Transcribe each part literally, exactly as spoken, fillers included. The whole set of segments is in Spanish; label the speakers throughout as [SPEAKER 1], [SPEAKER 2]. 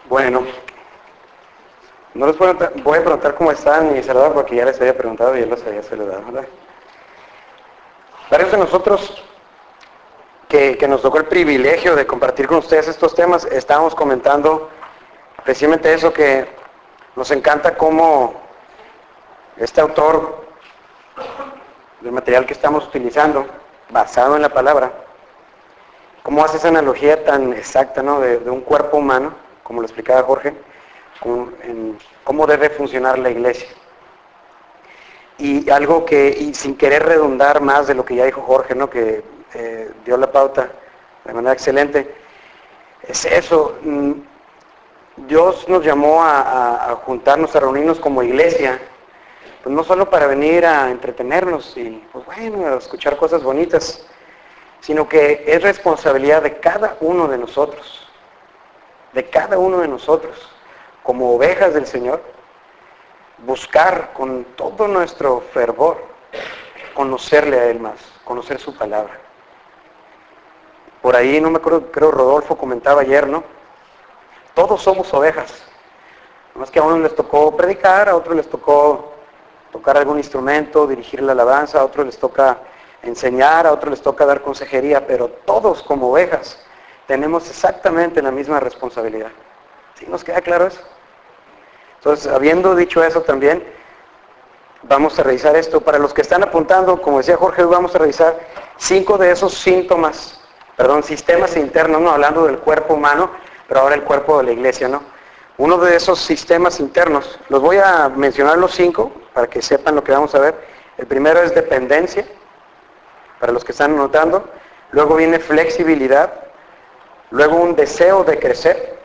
[SPEAKER 1] Bueno, no les voy a, voy a preguntar cómo están ni saludar porque ya les había preguntado y ya los había saludado, ¿verdad? Varios de nosotros que, que nos tocó el privilegio de compartir con ustedes estos temas, estábamos comentando precisamente eso, que nos encanta cómo este autor del material que estamos utilizando, basado en la palabra, cómo hace esa analogía tan exacta, ¿no? de, de un cuerpo humano, como lo explicaba Jorge, con, en cómo debe funcionar la iglesia. Y algo que, y sin querer redundar más de lo que ya dijo Jorge, ¿no? que eh, dio la pauta de manera excelente, es eso. Dios nos llamó a, a, a juntarnos, a reunirnos como iglesia, pues no solo para venir a entretenernos y, pues bueno, a escuchar cosas bonitas, sino que es responsabilidad de cada uno de nosotros, de cada uno de nosotros, como ovejas del Señor, buscar con todo nuestro fervor conocerle a Él más, conocer su palabra. Por ahí, no me acuerdo, creo Rodolfo comentaba ayer, ¿no? Todos somos ovejas. Más que a unos les tocó predicar, a otros les tocó tocar algún instrumento, dirigir la alabanza, a otros les toca enseñar, a otros les toca dar consejería, pero todos como ovejas tenemos exactamente la misma responsabilidad. ¿Sí nos queda claro eso? Entonces, habiendo dicho eso también, vamos a revisar esto. Para los que están apuntando, como decía Jorge, hoy vamos a revisar cinco de esos síntomas, perdón, sistemas internos, no hablando del cuerpo humano, pero ahora el cuerpo de la iglesia, ¿no? Uno de esos sistemas internos, los voy a mencionar los cinco, para que sepan lo que vamos a ver. El primero es dependencia, para los que están anotando. Luego viene flexibilidad. Luego un deseo de crecer.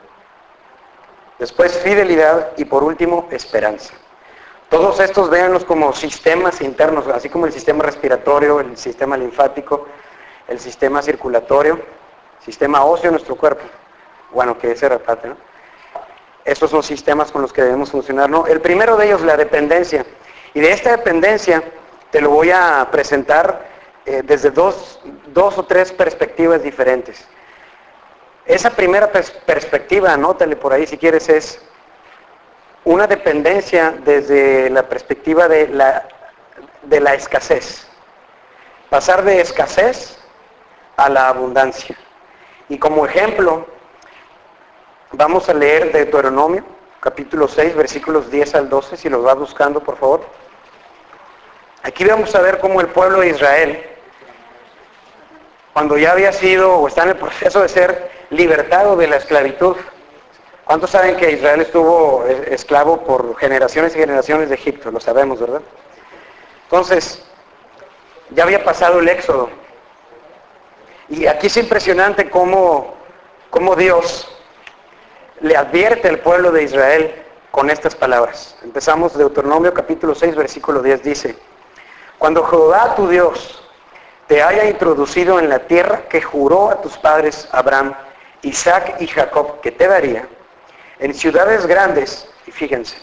[SPEAKER 1] Después fidelidad y por último esperanza. Todos estos véanlos como sistemas internos, así como el sistema respiratorio, el sistema linfático, el sistema circulatorio, sistema óseo de nuestro cuerpo. Bueno, que ese reparte, ¿no? Estos son sistemas con los que debemos funcionar, ¿no? El primero de ellos, la dependencia. Y de esta dependencia te lo voy a presentar eh, desde dos, dos o tres perspectivas diferentes. Esa primera pers- perspectiva, anótale por ahí si quieres, es una dependencia desde la perspectiva de la, de la escasez. Pasar de escasez a la abundancia. Y como ejemplo, vamos a leer Deuteronomio, capítulo seis, versículos diez al doce, si los vas buscando, por favor. Aquí vamos a ver cómo el pueblo de Israel, cuando ya había sido, o está en el proceso de ser libertado de la esclavitud. ¿Cuántos saben que Israel estuvo esclavo por generaciones y generaciones de Egipto? Lo sabemos, ¿verdad? Entonces, ya había pasado el éxodo. Y aquí es impresionante cómo, cómo Dios le advierte al pueblo de Israel con estas palabras. Empezamos Deuteronomio capítulo seis, versículo diez, dice: Cuando Jehová tu Dios te haya introducido en la tierra que juró a tus padres Abraham, Isaac y Jacob que te daría, en ciudades grandes, y fíjense,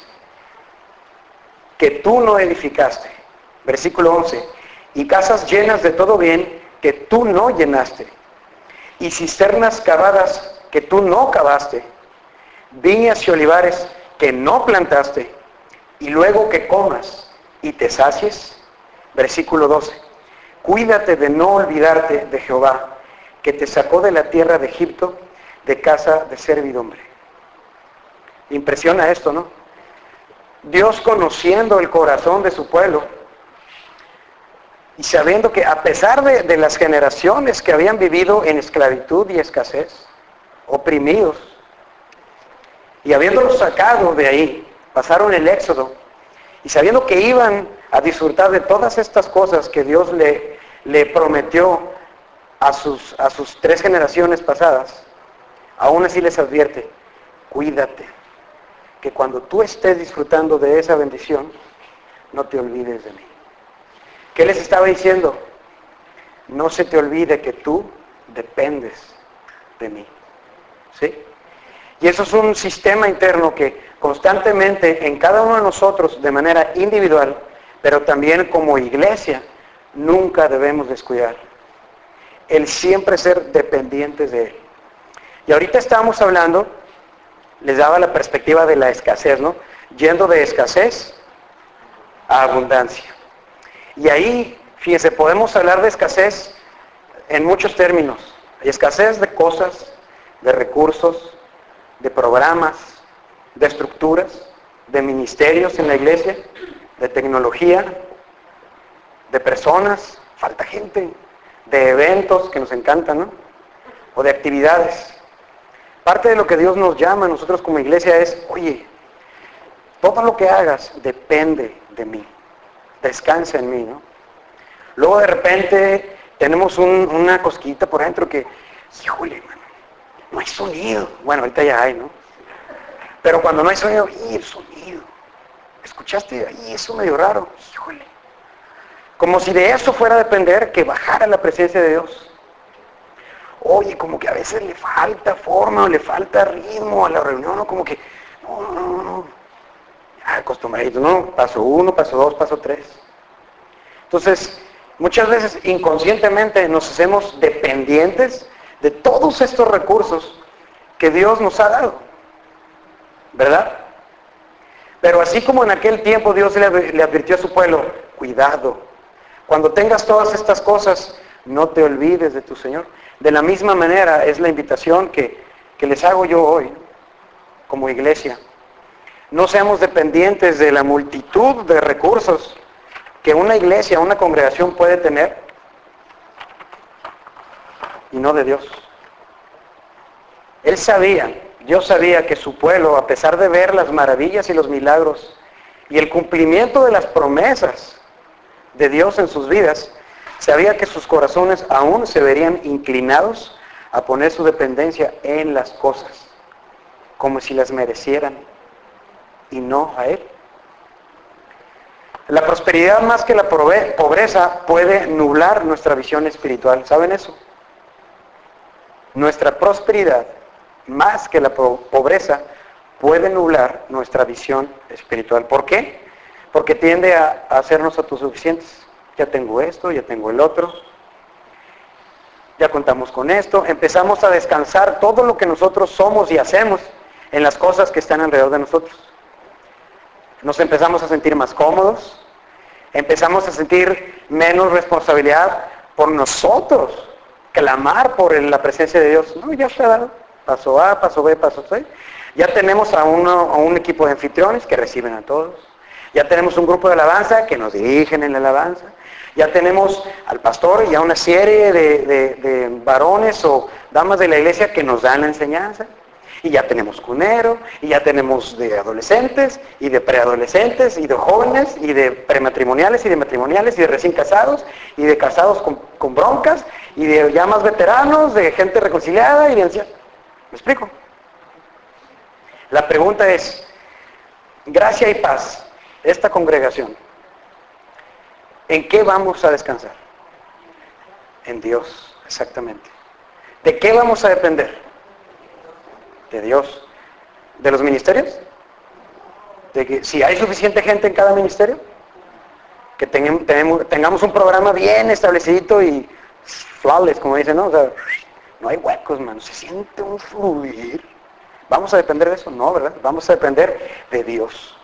[SPEAKER 1] que tú no edificaste, versículo once, y casas llenas de todo bien que tú no llenaste, y cisternas cavadas que tú no cavaste, viñas y olivares que no plantaste, y luego que comas y te sacies, versículo doce, cuídate de no olvidarte de Jehová, que te sacó de la tierra de Egipto, de casa de servidumbre. Impresiona esto, ¿no? Dios, conociendo el corazón de su pueblo y sabiendo que a pesar de, de las generaciones que habían vivido en esclavitud y escasez, oprimidos, y habiéndolos sacado de ahí, pasaron el éxodo, y sabiendo que iban a disfrutar de todas estas cosas que Dios le, le prometió a sus, a sus tres generaciones pasadas, aún así les advierte: cuídate, que cuando tú estés disfrutando de esa bendición, no te olvides de mí. ¿Qué les estaba diciendo? No se te olvide que tú dependes de mí. ¿Sí? Y eso es un sistema interno que constantemente en cada uno de nosotros, de manera individual, pero también como iglesia, nunca debemos descuidar. El siempre ser dependientes de Él. Y ahorita estábamos hablando les daba la perspectiva de la escasez, ¿no? Yendo de escasez a abundancia. Y ahí, fíjense, podemos hablar de escasez en muchos términos. Hay escasez de cosas, de recursos, de programas, de estructuras, de ministerios en la iglesia, de tecnología, de personas, falta gente, de eventos que nos encantan, ¿no? O de actividades. Parte de lo que Dios nos llama a nosotros como iglesia es, oye, todo lo que hagas depende de mí, descansa en mí, ¿no? Luego de repente tenemos un, una cosquillita por dentro que, híjole, mano, no hay sonido. Bueno, ahorita ya hay, ¿no? Pero cuando no hay sonido, ¡y el sonido! ¿Escuchaste ahí eso medio raro? Híjole. Como si de eso fuera a depender que bajara la presencia de Dios. Oye, como que a veces le falta forma o le falta ritmo a la reunión, o como que, no, no, no, no. Acostumbradito, ¿no? Paso uno, paso dos, paso tres. Entonces, muchas veces inconscientemente nos hacemos dependientes de todos estos recursos que Dios nos ha dado. ¿Verdad? Pero así como en aquel tiempo Dios le, le advirtió a su pueblo, cuidado, cuando tengas todas estas cosas, no te olvides de tu Señor. De la misma manera es la invitación que, que les hago yo hoy, como iglesia. No seamos dependientes de la multitud de recursos que una iglesia, una congregación puede tener, y no de Dios. Él sabía, Dios sabía que su pueblo, a pesar de ver las maravillas y los milagros y el cumplimiento de las promesas de Dios en sus vidas, sabía que sus corazones aún se verían inclinados a poner su dependencia en las cosas, como si las merecieran y no a Él. La prosperidad más que la pobreza puede nublar nuestra visión espiritual. ¿Saben eso? Nuestra prosperidad más que la pobreza puede nublar nuestra visión espiritual. ¿Por qué? Porque tiende a, a hacernos autosuficientes. Ya tengo esto, ya tengo el otro, ya contamos con esto. Empezamos a descansar todo lo que nosotros somos y hacemos en las cosas que están alrededor de nosotros. Nos empezamos a sentir más cómodos, empezamos a sentir menos responsabilidad por nosotros, clamar por la presencia de Dios. No, ya está dado. Paso A, paso B, paso C. Ya tenemos a, uno, a un equipo de anfitriones que reciben a todos. Ya tenemos un grupo de alabanza que nos dirigen en la alabanza. Ya tenemos al pastor y a una serie de, de, de varones o damas de la iglesia que nos dan la enseñanza. Y ya tenemos cunero, y ya tenemos de adolescentes, y de preadolescentes, y de jóvenes, y de prematrimoniales, y de matrimoniales, y de recién casados, y de casados con, con broncas, y de ya más veteranos, de gente reconciliada, y de ancianos. ¿Me explico? La pregunta es, gracia y paz, esta congregación, ¿en qué vamos a descansar? En Dios, exactamente. ¿De qué vamos a depender? De Dios. ¿De los ministerios? ¿De que si hay suficiente gente en cada ministerio? Que tengamos, tenemos, tengamos un programa bien establecido y flawless, como dicen, ¿no? O sea, no hay huecos, mano. Se siente un fluir. ¿Vamos a depender de eso? No, ¿verdad? Vamos a depender de Dios.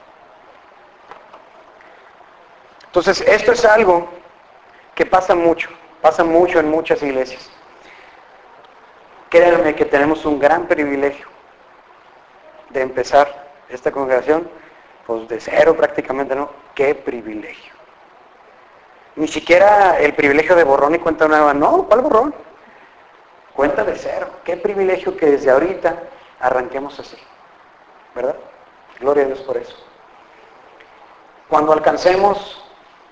[SPEAKER 1] Entonces, esto es algo que pasa mucho. Pasa mucho en muchas iglesias. Créanme que tenemos un gran privilegio de empezar esta congregación, pues de cero prácticamente, ¿no? ¡Qué privilegio! Ni siquiera el privilegio de borrón y cuenta nueva, no, ¿cuál borrón? Cuenta de cero. ¡Qué privilegio que desde ahorita arranquemos así! ¿Verdad? Gloria a Dios por eso. Cuando alcancemos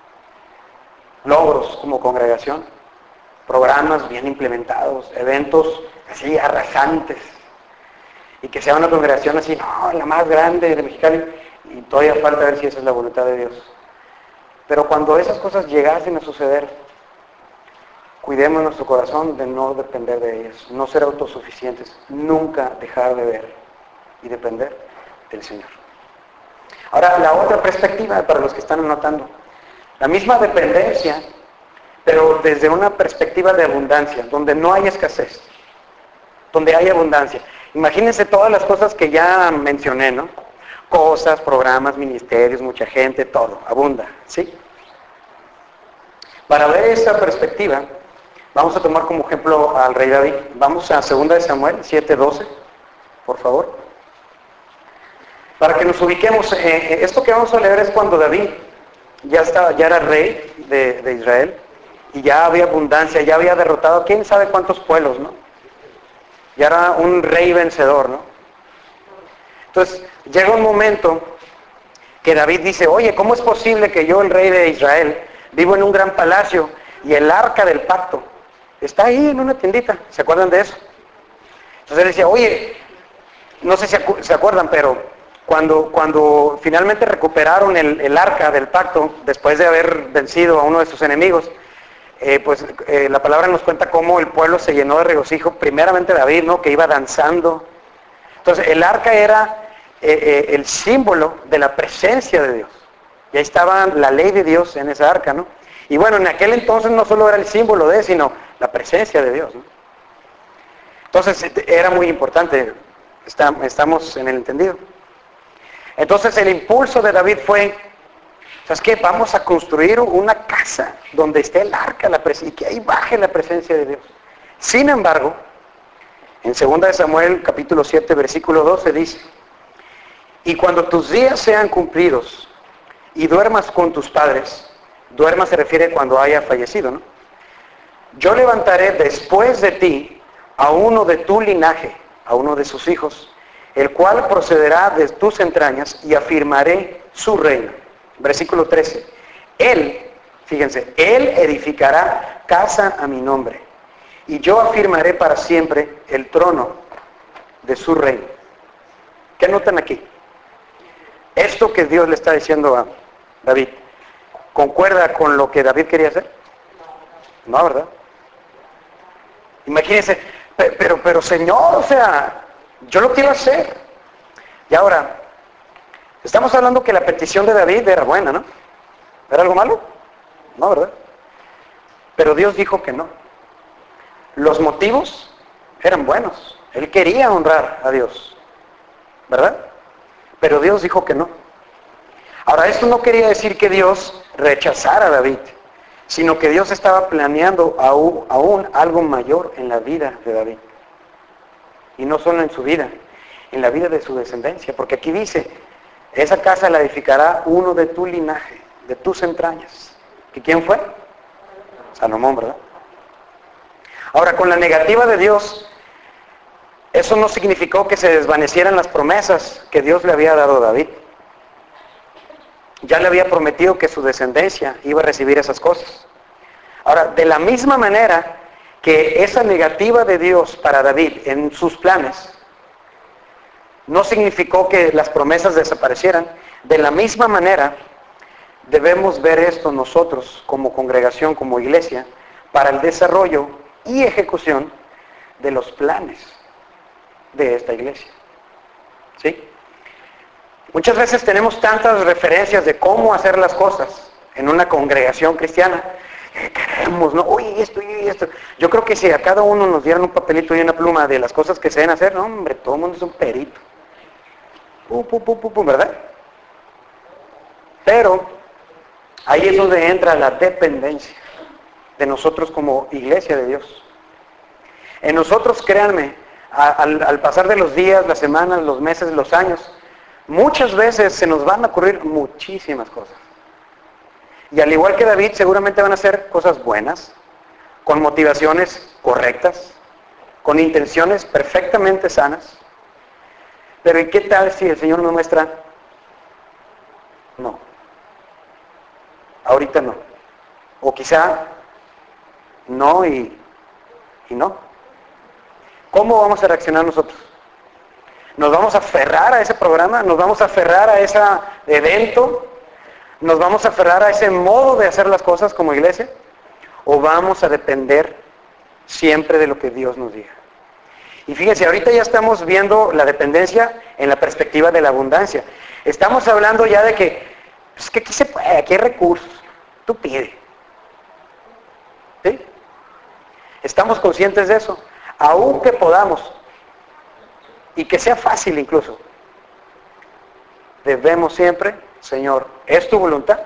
[SPEAKER 1] logros como congregación, programas bien implementados, eventos así arrasantes, y que sea una congregación así, no, la más grande de Mexicali, y todavía falta ver si esa es la voluntad de Dios. Pero cuando esas cosas llegasen a suceder, cuidemos nuestro corazón de no depender de ellas, no ser autosuficientes, nunca dejar de ver y depender del Señor. Ahora, la otra perspectiva para los que están anotando, la misma dependencia, pero desde una perspectiva de abundancia, donde no hay escasez, donde hay abundancia. Imagínense todas las cosas que ya mencioné, ¿no? Cosas, programas, ministerios, mucha gente, todo, abunda, ¿sí? Para ver esta perspectiva, vamos a tomar como ejemplo al rey David. Vamos a segunda de Samuel siete doce, por favor. Para que nos ubiquemos, eh, esto que vamos a leer es cuando David ya, estaba, ya era rey de, de Israel y ya había abundancia, ya había derrotado quién sabe cuántos pueblos, ¿no? Ya era un rey vencedor, ¿no? Entonces, llega un momento que David dice, oye, ¿cómo es posible que yo, el rey de Israel, vivo en un gran palacio y el arca del pacto está ahí en una tiendita? ¿Se acuerdan de eso? Entonces él decía, oye, no sé si se acuerdan, pero cuando, cuando finalmente recuperaron el, el arca del pacto, después de haber vencido a uno de sus enemigos, eh, pues eh, la palabra nos cuenta cómo el pueblo se llenó de regocijo, primeramente David, ¿no? Que iba danzando. Entonces el arca era eh, eh, el símbolo de la presencia de Dios. Y ahí estaba la ley de Dios en esa arca, ¿no? Y bueno, en aquel entonces no solo era el símbolo de, sino la presencia de Dios, ¿no? Entonces era muy importante, estamos en el entendido. Entonces el impulso de David fue, ¿sabes qué? Vamos a construir una casa donde esté el arca, la pres- y que ahí baje la presencia de Dios. Sin embargo, en segunda de Samuel capítulo siete versículo doce dice, y cuando tus días sean cumplidos y duermas con tus padres, duerma se refiere cuando haya fallecido, ¿no? Yo levantaré después de ti a uno de tu linaje, a uno de sus hijos, el cual procederá de tus entrañas y afirmaré su reino. Versículo trece. Él, fíjense, él edificará casa a mi nombre y yo afirmaré para siempre el trono de su reino. ¿Qué notan aquí? Esto que Dios le está diciendo a David, ¿concuerda con lo que David quería hacer? No, ¿verdad? Imagínense, pero, pero Señor, o sea, yo lo quiero hacer. Y ahora, estamos hablando que la petición de David era buena, ¿no? ¿Era algo malo? No, ¿verdad? Pero Dios dijo que no. Los motivos eran buenos. Él quería honrar a Dios, ¿verdad? Pero Dios dijo que no. Ahora, esto no quería decir que Dios rechazara a David, sino que Dios estaba planeando aún, aún algo mayor en la vida de David. Y no solo en su vida, en la vida de su descendencia. Porque aquí dice, esa casa la edificará uno de tu linaje, de tus entrañas. ¿Y quién fue? Salomón, ¿verdad? Ahora, con la negativa de Dios, eso no significó que se desvanecieran las promesas que Dios le había dado a David. Ya le había prometido que su descendencia iba a recibir esas cosas. Ahora, de la misma manera que esa negativa de Dios para David en sus planes no significó que las promesas desaparecieran, de la misma manera debemos ver esto nosotros como congregación, como iglesia, para el desarrollo y ejecución de los planes de esta iglesia. ¿Sí? Muchas veces tenemos tantas referencias de cómo hacer las cosas en una congregación cristiana. Eh, queremos, ¿no? Oye, esto y esto. Yo creo que si a cada uno nos dieran un papelito y una pluma de las cosas que se deben hacer, no, hombre, todo el mundo es un perito. Pum, pum, pum, pum, pum, ¿verdad? Pero ahí es donde entra la dependencia de nosotros como iglesia de Dios. En nosotros, créanme, a, al, al pasar de los días, las semanas, los meses, los años, muchas veces se nos van a ocurrir muchísimas cosas. Y al igual que David, seguramente van a ser cosas buenas, con motivaciones correctas, con intenciones perfectamente sanas. Pero ¿y qué tal si el Señor nos muestra? No. Ahorita no. O quizá no y, y no. ¿Cómo vamos a reaccionar nosotros? ¿Nos vamos a aferrar a ese programa? ¿Nos vamos a aferrar a ese evento? ¿Nos vamos a aferrar a ese modo de hacer las cosas como iglesia? ¿O vamos a depender siempre de lo que Dios nos diga? Y fíjense, ahorita ya estamos viendo la dependencia en la perspectiva de la abundancia. Estamos hablando ya de que, pues que aquí se puede, aquí hay recursos. Tú pide. ¿Sí? Estamos conscientes de eso. Aunque podamos, y que sea fácil incluso. Debemos siempre, Señor, ¿es tu voluntad?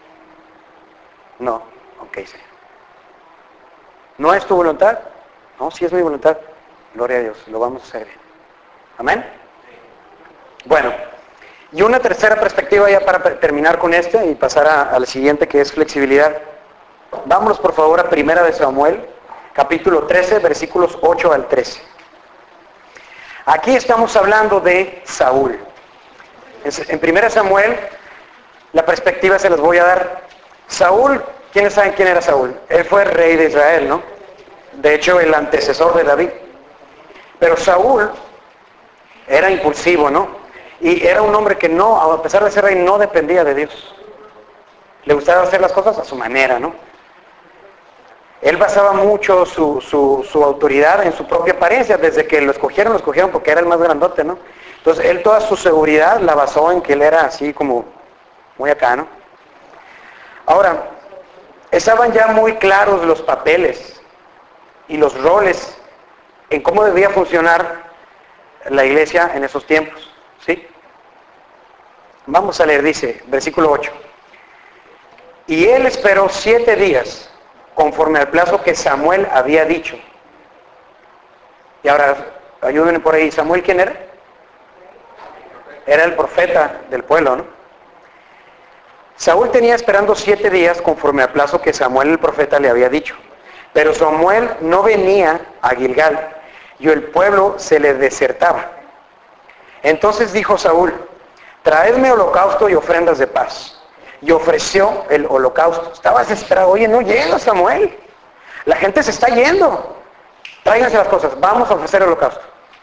[SPEAKER 1] No, ok, Señor. ¿No es tu voluntad? No, sí es mi voluntad. Gloria a Dios, lo vamos a hacer bien. Amén. Bueno, y una tercera perspectiva ya para terminar con este y pasar a, a la siguiente, que es flexibilidad. Vámonos por favor a Primera de Samuel, capítulo trece, versículos ocho al trece. Aquí estamos hablando de Saúl. En Primera Samuel, la perspectiva se las voy a dar. Saúl, ¿quiénes saben quién era Saúl? Él fue el rey de Israel, ¿no? De hecho, el antecesor de David. Pero Saúl era impulsivo, ¿no? Y era un hombre que no, a pesar de ser rey, no dependía de Dios. Le gustaba hacer las cosas a su manera, ¿no? Él basaba mucho su, su, su autoridad en su propia apariencia. Desde que lo escogieron, lo escogieron porque era el más grandote, ¿no? Entonces, él toda su seguridad la basó en que él era así como muy acá, ¿no? Ahora, estaban ya muy claros los papeles y los roles en cómo debía funcionar la iglesia en esos tiempos, ¿sí? Vamos a leer, dice, versículo ocho. Y él esperó siete días, conforme al plazo que Samuel había dicho. Y ahora, ayúdenme por ahí, ¿Samuel quién era? Era el profeta del pueblo, ¿no? Saúl tenía esperando siete días conforme al plazo que Samuel el profeta le había dicho. Pero Samuel no venía a Gilgal y el pueblo se le desertaba. Entonces dijo Saúl, traedme holocausto y ofrendas de paz. Y ofreció el holocausto. Estaba desesperado, oye, no llega Samuel. La gente se está yendo. Tráiganse las cosas, vamos a ofrecer el holocausto.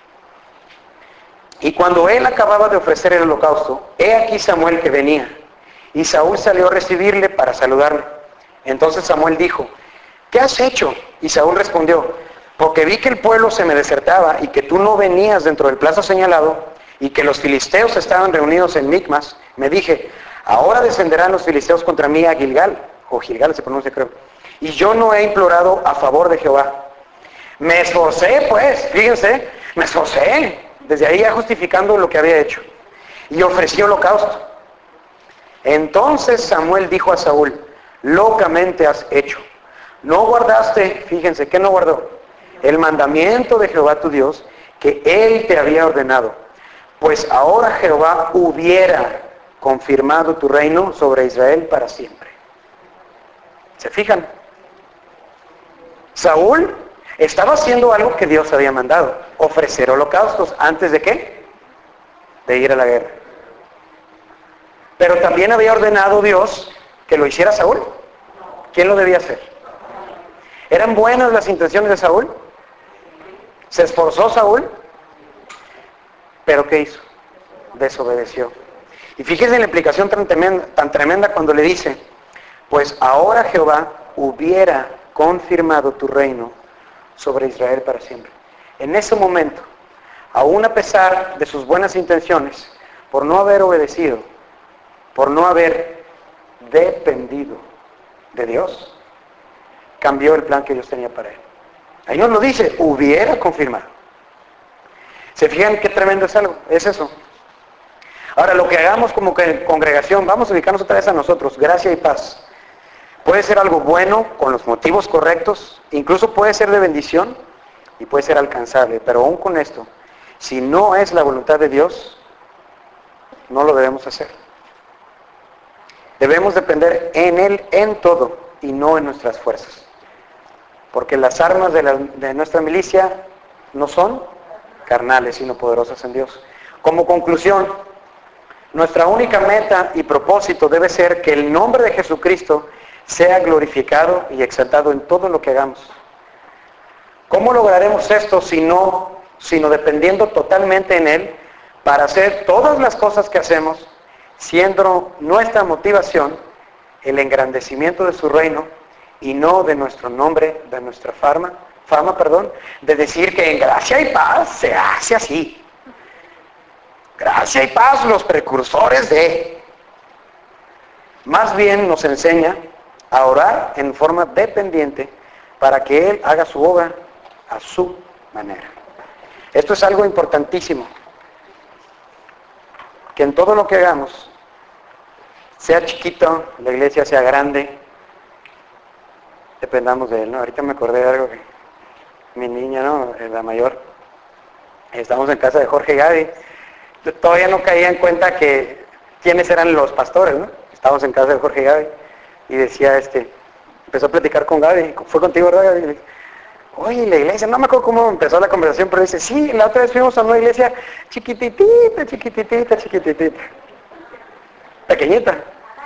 [SPEAKER 1] Y cuando él acababa de ofrecer el holocausto, he aquí Samuel que venía. Y Saúl salió a recibirle para saludarle. Entonces Samuel dijo, ¿qué has hecho? Y Saúl respondió, porque vi que el pueblo se me desertaba y que tú no venías dentro del plazo señalado y que los filisteos estaban reunidos en Micmas, me dije, ahora descenderán los filisteos contra mí a Gilgal, o Gilgal se pronuncia creo, y yo no he implorado a favor de Jehová. Me esforcé pues, fíjense, me esforcé, desde ahí ya justificando lo que había hecho, y ofrecí holocausto. Entonces Samuel dijo a Saúl, locamente has hecho. No guardaste, fíjense, ¿qué no guardó? El mandamiento de Jehová tu Dios, que él te había ordenado. Pues ahora Jehová hubiera confirmado tu reino sobre Israel para siempre. ¿Se fijan? Saúl estaba haciendo algo que Dios había mandado, ofrecer holocaustos. ¿Antes de qué? De ir a la guerra. Pero también había ordenado Dios que lo hiciera Saúl. ¿Quién lo debía hacer? ¿Eran buenas las intenciones de Saúl? ¿Se esforzó Saúl? ¿Pero qué hizo? Desobedeció. Y fíjense la implicación tan tremenda, tan tremenda cuando le dice, pues ahora Jehová hubiera confirmado tu reino sobre Israel para siempre. En ese momento, aún a pesar de sus buenas intenciones, por no haber obedecido, por no haber dependido de Dios, cambió el plan que Dios tenía para él. Ahí nos lo dice, hubiera confirmado. ¿Se fijan qué tremendo es algo? Es eso. Ahora, lo que hagamos como que congregación, vamos a dedicarnos otra vez a nosotros, gracia y paz. Puede ser algo bueno, con los motivos correctos, incluso puede ser de bendición y puede ser alcanzable, pero aún con esto, si no es la voluntad de Dios, no lo debemos hacer. Debemos depender en Él en todo y no en nuestras fuerzas. Porque las armas de, la, de nuestra milicia no son carnales, sino poderosas en Dios. Como conclusión, nuestra única meta y propósito debe ser que el nombre de Jesucristo sea glorificado y exaltado en todo lo que hagamos. ¿Cómo lograremos esto si no, sino dependiendo totalmente en Él para hacer todas las cosas que hacemos, siendo nuestra motivación el engrandecimiento de su reino y no de nuestro nombre, de nuestra fama, fama, perdón, de decir que en gracia y paz se hace así. Gracia y paz, los precursores de. Más bien nos enseña a orar en forma dependiente para que Él haga su obra a su manera. Esto es algo importantísimo. que en todo lo que hagamos, sea chiquito, la iglesia sea grande, dependamos de Él, ¿no? Ahorita me acordé de algo que mi niña, ¿no? La mayor, estamos en casa de Jorge y Gaby, todavía no caía en cuenta que quiénes eran los pastores, ¿no? Estábamos en casa de Jorge y Gaby y decía, este, empezó a platicar con Gaby, fue contigo, ¿verdad, Gaby? Y le dije, oye, la iglesia, no me acuerdo cómo empezó la conversación, pero dice, sí, la otra vez fuimos a una iglesia chiquititita, chiquititita, chiquititita, pequeñita.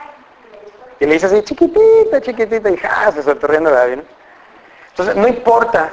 [SPEAKER 1] Y le dice así, chiquitita, chiquitita, y ja, se soltó riendo Gaby, ¿no? Entonces, no importa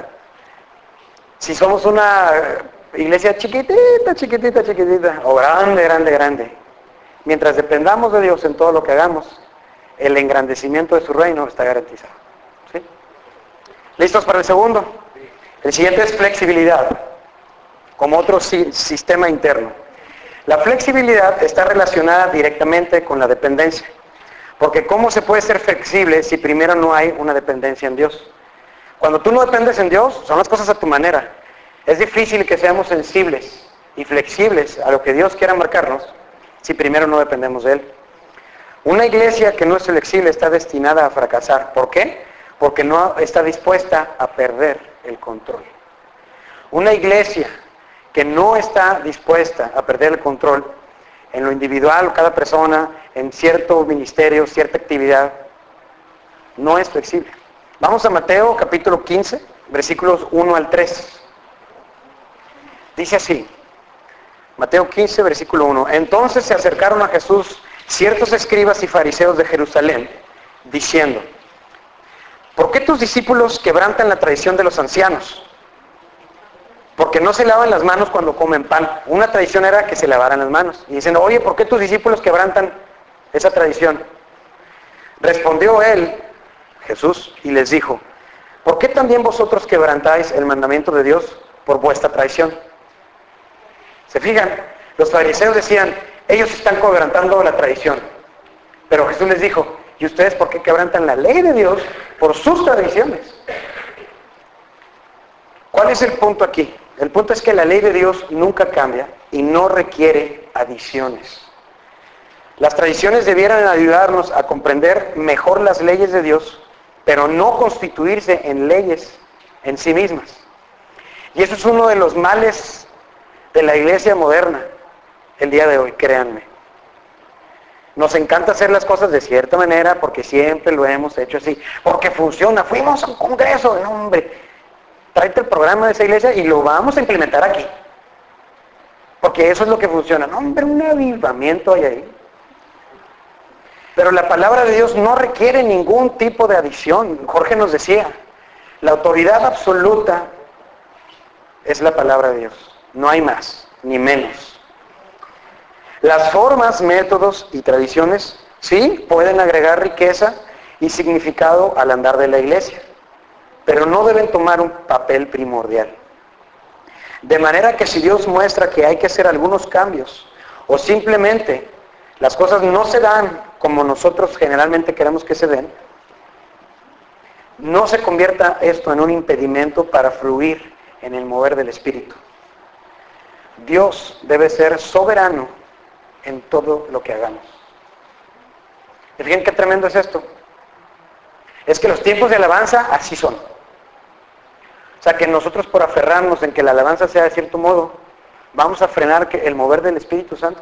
[SPEAKER 1] si somos una iglesia chiquitita, chiquitita, chiquitita, o grande, grande, grande. Mientras dependamos de Dios en todo lo que hagamos, el engrandecimiento de su reino está garantizado. ¿Sí? ¿Listos para el segundo? El siguiente es flexibilidad, como otro si- sistema interno. La flexibilidad está relacionada directamente con la dependencia. Porque ¿cómo se puede ser flexible si primero no hay una dependencia en Dios? Cuando tú no dependes en Dios, son las cosas a tu manera. Es difícil que seamos sensibles y flexibles a lo que Dios quiera marcarnos si primero no dependemos de Él. Una iglesia que no es flexible está destinada a fracasar. ¿Por qué? Porque no está dispuesta a perder el control. Una iglesia que no está dispuesta a perder el control en lo individual, cada persona, en cierto ministerio, cierta actividad, no es flexible. Vamos a Mateo capítulo quince, versículos uno al tres. Dice así, Mateo quince, versículo uno. Entonces se acercaron a Jesús ciertos escribas y fariseos de Jerusalén, diciendo, ¿por qué tus discípulos quebrantan la tradición de los ancianos? Porque no se lavan las manos cuando comen pan. Una tradición era que se lavaran las manos. Y dicen, oye, ¿por qué tus discípulos quebrantan esa tradición? Respondió él, Jesús, y les dijo, ¿por qué también vosotros quebrantáis el mandamiento de Dios por vuestra traición? ¿Se fijan? Los fariseos decían, ellos están quebrantando la tradición. Pero Jesús les dijo, ¿y ustedes por qué quebrantan la ley de Dios por sus tradiciones? ¿Cuál es el punto aquí? El punto es que la ley de Dios nunca cambia y no requiere adiciones. Las tradiciones debieran ayudarnos a comprender mejor las leyes de Dios, pero no constituirse en leyes en sí mismas. Y eso es uno de los males de la iglesia moderna el día de hoy, créanme. Nos encanta hacer las cosas de cierta manera porque siempre lo hemos hecho así, porque funciona. Fuimos a un congreso, no, hombre, tráete el programa de esa iglesia y lo vamos a implementar aquí. Porque eso es lo que funciona. No, hombre, un avivamiento hay ahí. Pero la palabra de Dios no requiere ningún tipo de adición. Jorge nos decía, la autoridad absoluta es la palabra de Dios. No hay más, ni menos. Las formas, métodos y tradiciones, sí, pueden agregar riqueza y significado al andar de la iglesia, pero no deben tomar un papel primordial. De manera que si Dios muestra que hay que hacer algunos cambios, o simplemente las cosas no se dan como nosotros generalmente queremos que se den, no se convierta esto en un impedimento para fluir en el mover del Espíritu. Dios debe ser soberano en todo lo que hagamos. ¿Y fíjense qué tremendo es esto? Es que los tiempos de alabanza así son. O sea que nosotros por aferrarnos en que la alabanza sea de cierto modo, vamos a frenar que el mover del Espíritu Santo.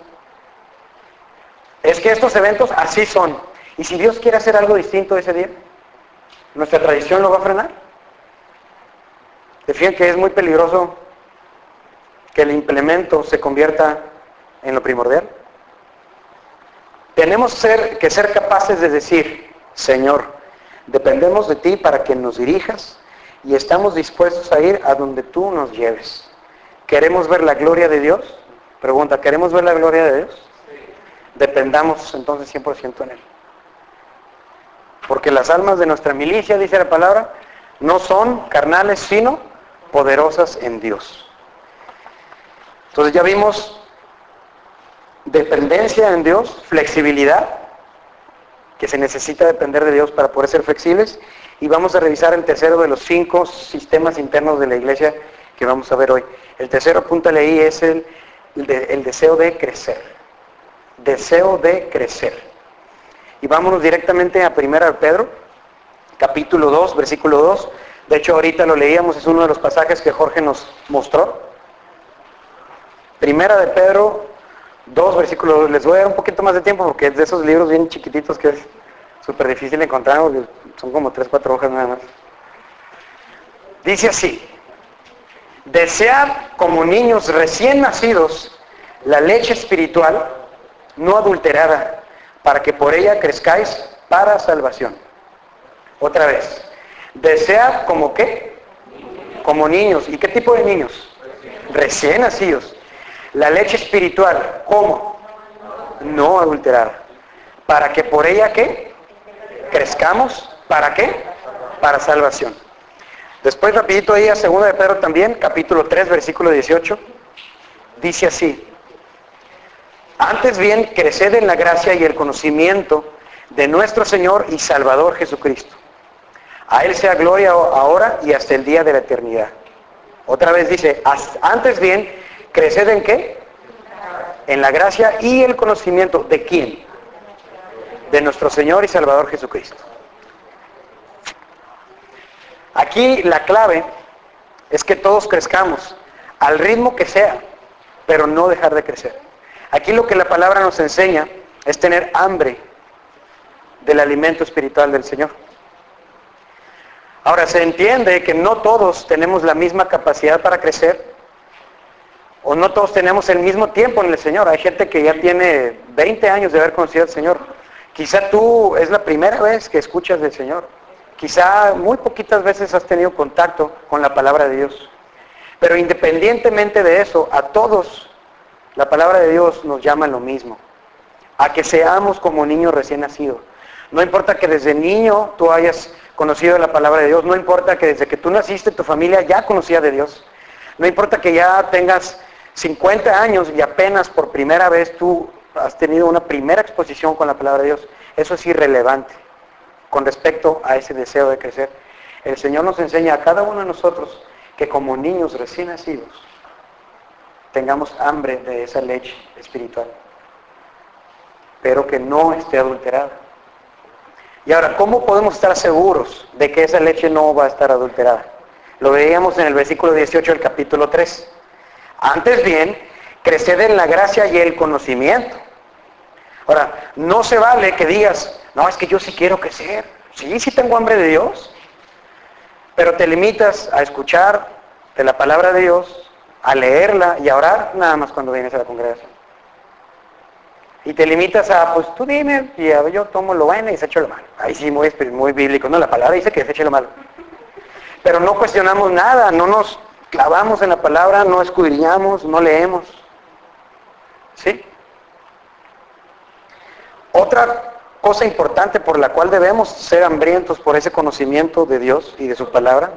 [SPEAKER 1] Es que estos eventos así son. Y si Dios quiere hacer algo distinto ese día, ¿nuestra tradición lo va a frenar? ¿Se fijan que es muy peligroso que el implemento se convierta en lo primordial? Tenemos ser, que ser capaces de decir, Señor, dependemos de ti para que nos dirijas y estamos dispuestos a ir a donde tú nos lleves. ¿Queremos ver la gloria de Dios? Pregunta, ¿queremos ver la gloria de Dios? Dependamos entonces cien por ciento en Él. Porque las almas de nuestra milicia, dice la palabra, no son carnales, sino poderosas en Dios. Entonces ya vimos dependencia en Dios, flexibilidad, que se necesita depender de Dios para poder ser flexibles, y vamos a revisar el tercero de los cinco sistemas internos de la iglesia que vamos a ver hoy. El tercero, apúntale ahí, es el, el, de, el deseo de crecer. deseo de crecer. Y vámonos directamente a Primera de Pedro, capítulo dos, versículo dos. De hecho, ahorita lo leíamos, es uno de los pasajes que Jorge nos mostró. Primera de Pedro dos, versículo dos. Les voy a dar un poquito más de tiempo porque es de esos libros bien chiquititos que es súper difícil de encontrar, porque son como tres, cuatro hojas nada más. Dice así: desead como niños recién nacidos la leche espiritual no adulterada, para que por ella crezcáis para salvación. Otra vez. Desead como qué? Como niños. ¿Y qué tipo de niños? Recién nacidos. La leche espiritual, ¿cómo? No adulterada. ¿Para que por ella qué? Crezcamos. ¿Para qué? Para salvación. Después rapidito ahí a segunda de Pedro también, capítulo tres, versículo dieciocho. Dice así: antes bien, creced en la gracia y el conocimiento de nuestro Señor y Salvador Jesucristo. A Él sea gloria ahora y hasta el día de la eternidad. Otra vez dice, antes bien, creced en qué? En la gracia y el conocimiento. ¿De quién? De nuestro Señor y Salvador Jesucristo. Aquí la clave es que todos crezcamos al ritmo que sea, pero no dejar de crecer. Aquí lo que la palabra nos enseña es tener hambre del alimento espiritual del Señor. Ahora, se entiende que no todos tenemos la misma capacidad para crecer, o no todos tenemos el mismo tiempo en el Señor. Hay gente que ya tiene veinte años de haber conocido al Señor. Quizá tú es la primera vez que escuchas del Señor. Quizá muy poquitas veces has tenido contacto con la palabra de Dios. Pero independientemente de eso, a todos la palabra de Dios nos llama lo mismo. A que seamos como niños recién nacidos. No importa que desde niño tú hayas conocido la palabra de Dios. No importa que desde que tú naciste tu familia ya conocía de Dios. No importa que ya tengas cincuenta años y apenas por primera vez tú has tenido una primera exposición con la palabra de Dios. Eso es irrelevante con respecto a ese deseo de crecer. El Señor nos enseña a cada uno de nosotros que como niños recién nacidos tengamos hambre de esa leche espiritual, pero que no esté adulterada. Y ahora, ¿cómo podemos estar seguros de que esa leche no va a estar adulterada? Lo veíamos en el versículo dieciocho del capítulo tres. Antes bien, creced en la gracia y el conocimiento. Ahora, no se vale que digas, no, es que yo sí quiero crecer. Sí, sí tengo hambre de Dios. Pero te limitas a escuchar de la palabra de Dios, a leerla y a orar nada más cuando vienes a la congregación. Y te limitas a, pues tú dime, y yo tomo lo bueno y desecho lo malo. Ahí sí, muy, muy bíblico. No, la palabra dice que deseche lo malo. Pero no cuestionamos nada, no nos clavamos en la palabra, no escudriñamos, no leemos. ¿Sí? Otra cosa importante por la cual debemos ser hambrientos por ese conocimiento de Dios y de su palabra,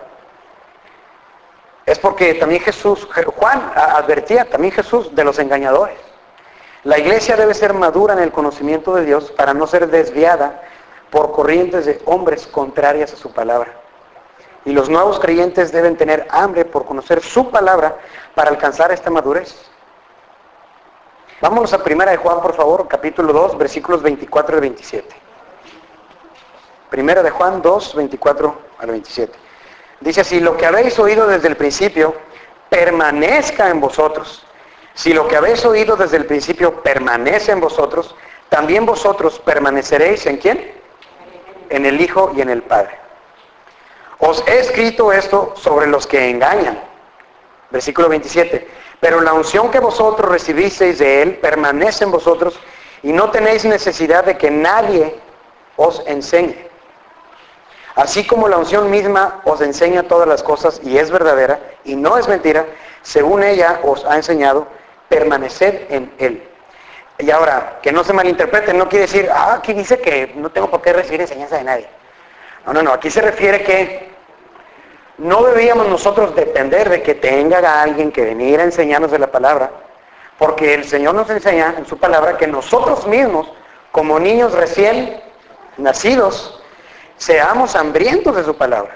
[SPEAKER 1] es porque también Jesús, Juan advertía, también Jesús, de los engañadores. La iglesia debe ser madura en el conocimiento de Dios para no ser desviada por corrientes de hombres contrarias a su palabra. Y los nuevos creyentes deben tener hambre por conocer su palabra para alcanzar esta madurez. Vámonos a Primera de Juan, por favor, capítulo dos, versículos veinticuatro y veintisiete. Primera de Juan dos, veinticuatro al veintisiete. Dice así: lo que habéis oído desde el principio, permanezca en vosotros. Si lo que habéis oído desde el principio permanece en vosotros, también vosotros permaneceréis ¿en quién? En el Hijo y en el Padre. Os he escrito esto sobre los que engañan. Versículo veintisiete. Pero la unción que vosotros recibisteis de Él permanece en vosotros y no tenéis necesidad de que nadie os enseñe. Así como la unción misma os enseña todas las cosas y es verdadera y no es mentira, según ella os ha enseñado, permaneced en Él. Y ahora, que no se malinterpreten, no quiere decir, ah, aquí dice que no tengo por qué recibir enseñanza de nadie. No, no, no, aquí se refiere que no debíamos nosotros depender de que tenga alguien que viniera a enseñarnos de la palabra, porque el Señor nos enseña en su palabra que nosotros mismos, como niños recién nacidos, seamos hambrientos de su palabra.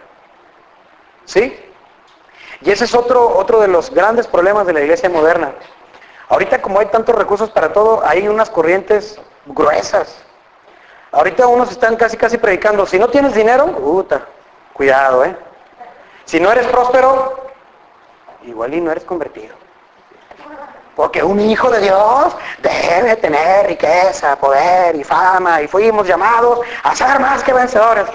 [SPEAKER 1] ¿Sí? Y ese es otro, otro de los grandes problemas de la iglesia moderna. Ahorita como hay tantos recursos para todo, hay unas corrientes gruesas. Ahorita unos están casi casi predicando, si no tienes dinero, puta, cuidado, ¿eh? Si no eres próspero, igual y no eres convertido. Porque un hijo de Dios debe tener riqueza, poder y fama, y fuimos llamados a ser más que vencedores.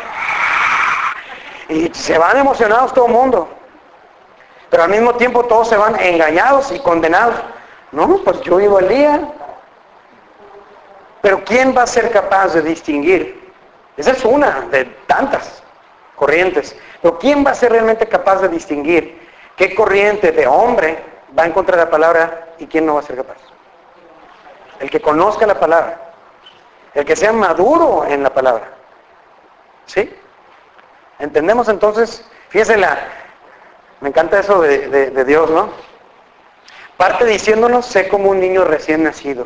[SPEAKER 1] Y se van emocionados todo el mundo. Pero al mismo tiempo todos se van engañados y condenados. No, pues yo vivo el día. Pero ¿quién va a ser capaz de distinguir? Esa es una de tantas corrientes. Pero ¿quién va a ser realmente capaz de distinguir qué corriente de hombre va en contra de la palabra y quién no va a ser capaz? El que conozca la palabra. El que sea maduro en la palabra. ¿Sí? ¿Entendemos entonces? Fíjense, la, me encanta eso de, de, de Dios, ¿no? Parte diciéndonos, sé como un niño recién nacido,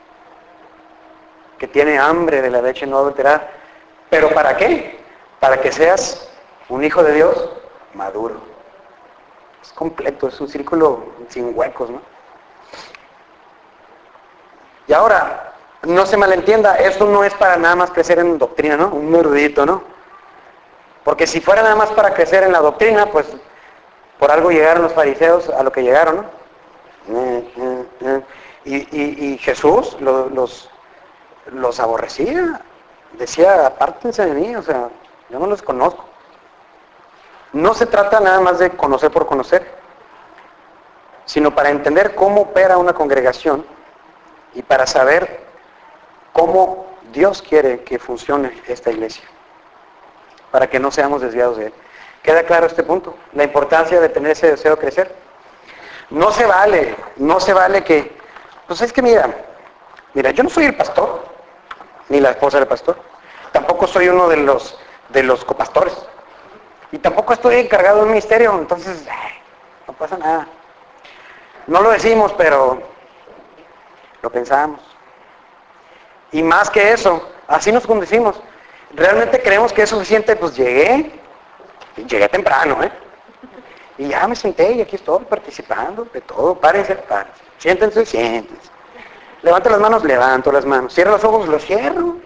[SPEAKER 1] que tiene hambre de la leche no adulterada. ¿Pero para qué? Para que seas un hijo de Dios maduro. Es completo, es un círculo sin huecos, ¿no? Y ahora, no se malentienda, esto no es para nada más crecer en doctrina, ¿no? Un erudito, ¿no? Porque si fuera nada más para crecer en la doctrina, pues por algo llegaron los fariseos a lo que llegaron, ¿no? Y, y, y Jesús los, los, los aborrecía. Decía, apártense de mí, o sea, yo no los conozco. No se trata nada más de conocer por conocer, sino para entender cómo opera una congregación y para saber cómo Dios quiere que funcione esta iglesia, para que no seamos desviados de Él. ¿Queda claro este punto? La importancia de tener ese deseo de crecer. No se vale, no se vale que, pues es que mira, mira, yo no soy el pastor, ni la esposa del pastor, tampoco soy uno de los, de los copastores, y tampoco estoy encargado de un ministerio, entonces, ay, no pasa nada. No lo decimos, pero lo pensamos. Y más que eso, así nos conducimos. ¿Realmente creemos que es suficiente? Pues llegué, llegué temprano, ¿eh? Y ya me senté y aquí estoy participando de todo. Párense, párense. Siéntense, siéntense. Levanto las manos, levanto las manos. Cierro los ojos, los cierro.